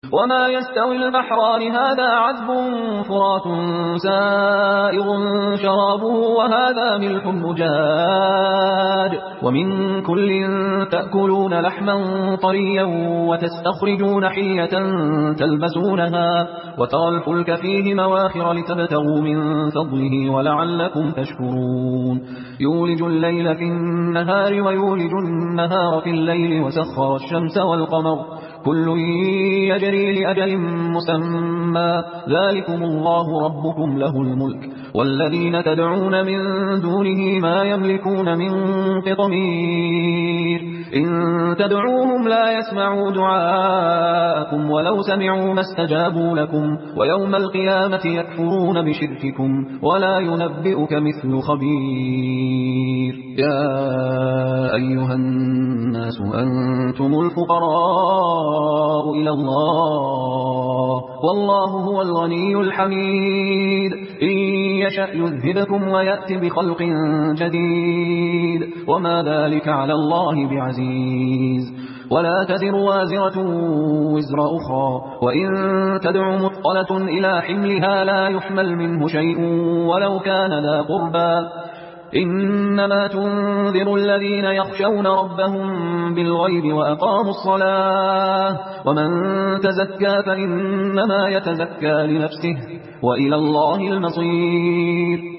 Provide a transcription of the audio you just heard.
وما يستوي البحران هذا عذب فرات سائغ شرابه وهذا ملح مجاد ومن كل تأكلون لحما طريا وتستخرجون حلية تلبسونها وترى الفلك فيه مواخر لتبتغوا من فضله ولعلكم تشكرون يولج الليل في النهار ويولج النهار في الليل وسخر الشمس والقمر كل يجري لأجل مسمى ذلكم الله ربكم له الملك والذين تدعون من دونه ما يملكون من قطمير إن تدعوهم لا يسمعوا دعاءكم ولو سمعوا ما استجابوا لكم ويوم القيامة يكفرون بشرككم ولا ينبئك مثل خبير يا أيها الناس أنتم الفقراء إلى الله والله هو الغني الحميد إن يشأ يذهبكم ويأتي بخلق جديد وما ذلك على الله بعزيز ولا تزر وازرة وزر أخرى وإن تدع مثقلة إلى حملها لا يحمل منه شيء ولو كان ذا قربى إنما تنذر الذين يخشون ربهم بالغيب وأقاموا الصلاة ومن تزكى فإنما يتزكى لنفسه وإلى الله المصير